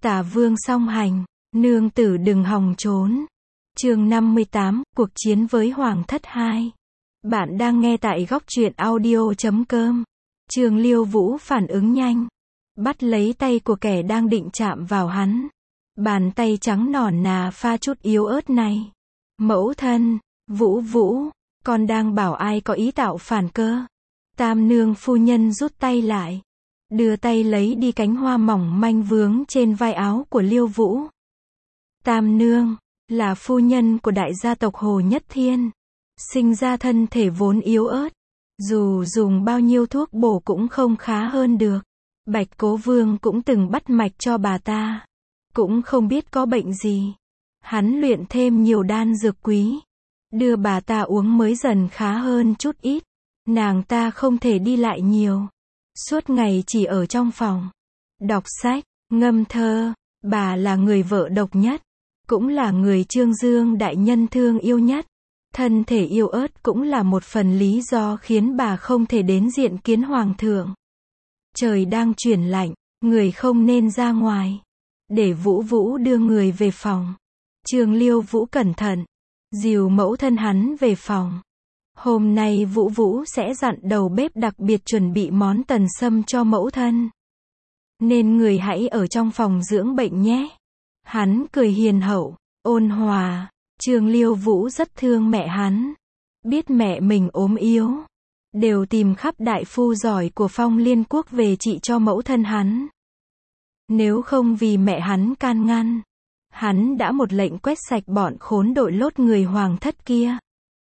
Tả vương song hành, nương tử đừng hòng trốn. Chương 58, cuộc chiến với Hoàng thất 2. Bạn đang nghe tại góc truyện audio.com. Trường Liêu Vũ phản ứng nhanh, bắt lấy tay của kẻ đang định chạm vào hắn. Bàn tay trắng nõn nà pha chút yếu ớt này. Mẫu thân, Vũ Vũ, con đang bảo ai có ý tạo phản cơ? Tam nương phu nhân rút tay lại, đưa tay lấy đi cánh hoa mỏng manh vướng trên vai áo của Liêu Vũ. Tam nương là phu nhân của đại gia tộc Hồ Nhất Thiên, sinh ra thân thể vốn yếu ớt, dù dùng bao nhiêu thuốc bổ cũng không khá hơn được. Bạch Cố Vương cũng từng bắt mạch cho bà ta, cũng không biết có bệnh gì. Hắn luyện thêm nhiều đan dược quý, đưa bà ta uống mới dần khá hơn chút ít. Nàng ta không thể đi lại nhiều, suốt ngày chỉ ở trong phòng, đọc sách, ngâm thơ. Bà là người vợ độc nhất, cũng là người Trương Dương đại nhân thương yêu nhất. Thân thể yếu ớt cũng là một phần lý do khiến bà không thể đến diện kiến hoàng thượng. Trời đang chuyển lạnh, người không nên ra ngoài. Để Vũ Vũ đưa người về phòng. Trường Liêu Vũ cẩn thận, dìu mẫu thân hắn về phòng. Hôm nay Vũ Vũ sẽ dặn đầu bếp đặc biệt chuẩn bị món tần sâm cho mẫu thân. Nên người hãy ở trong phòng dưỡng bệnh nhé. Hắn cười hiền hậu, ôn hòa. Trường Liêu Vũ rất thương mẹ hắn. Biết mẹ mình ốm yếu, đều tìm khắp đại phu giỏi của Phong Liên Quốc về trị cho mẫu thân hắn. Nếu không vì mẹ hắn can ngăn, hắn đã một lệnh quét sạch bọn khốn đội lốt người hoàng thất kia.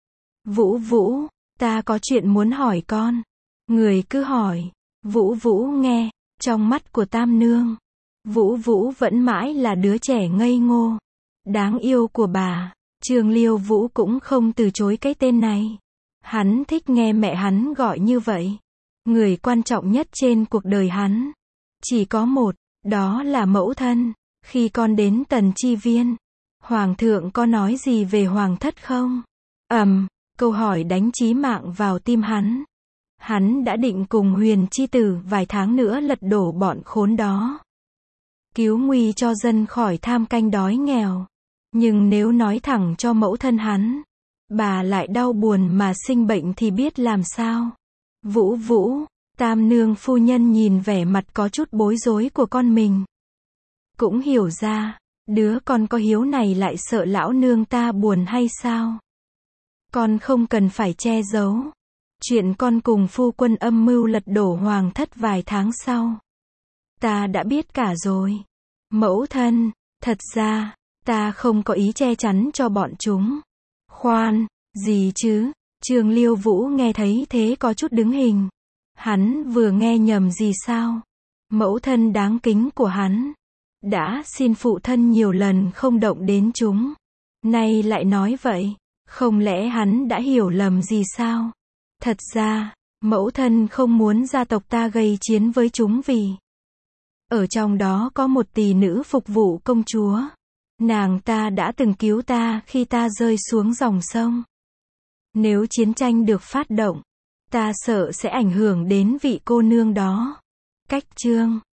Vũ Vũ, ta có chuyện muốn hỏi con. Người cứ hỏi. Vũ Vũ nghe, trong mắt của Tam nương, Vũ Vũ vẫn mãi là đứa trẻ ngây ngô, đáng yêu của bà. Trường Liêu Vũ cũng không từ chối cái tên này. Hắn thích nghe mẹ hắn gọi như vậy. Người quan trọng nhất trên cuộc đời hắn chỉ có một, đó là mẫu thân. Khi con đến Tần Chi Viên, Hoàng thượng có nói gì về Hoàng thất không? Câu hỏi đánh chí mạng vào tim hắn. Hắn đã định cùng Huyền Chi Tử vài tháng nữa lật đổ bọn khốn đó, cứu nguy cho dân khỏi tham canh đói nghèo. Nhưng nếu nói thẳng cho mẫu thân hắn, bà lại đau buồn mà sinh bệnh thì biết làm sao? Vũ Vũ, Tam nương phu nhân nhìn vẻ mặt có chút bối rối của con mình, cũng hiểu ra, đứa con có hiếu này lại sợ lão nương ta buồn hay sao? Con không cần phải che giấu chuyện con cùng phu quân âm mưu lật đổ hoàng thất vài tháng sau. Ta đã biết cả rồi. Mẫu thân, thật ra, ta không có ý che chắn cho bọn chúng. Khoan, gì chứ? Trường Liêu Vũ nghe thấy thế có chút đứng hình. Hắn vừa nghe nhầm gì sao? Mẫu thân đáng kính của hắn đã xin phụ thân nhiều lần không động đến chúng, nay lại nói vậy. Không lẽ hắn đã hiểu lầm gì sao? Thật ra, mẫu thân không muốn gia tộc ta gây chiến với chúng vì ở trong đó có một tỷ nữ phục vụ công chúa. Nàng ta đã từng cứu ta khi ta rơi xuống dòng sông. Nếu chiến tranh được phát động, ta sợ sẽ ảnh hưởng đến vị cô nương đó. Cách chương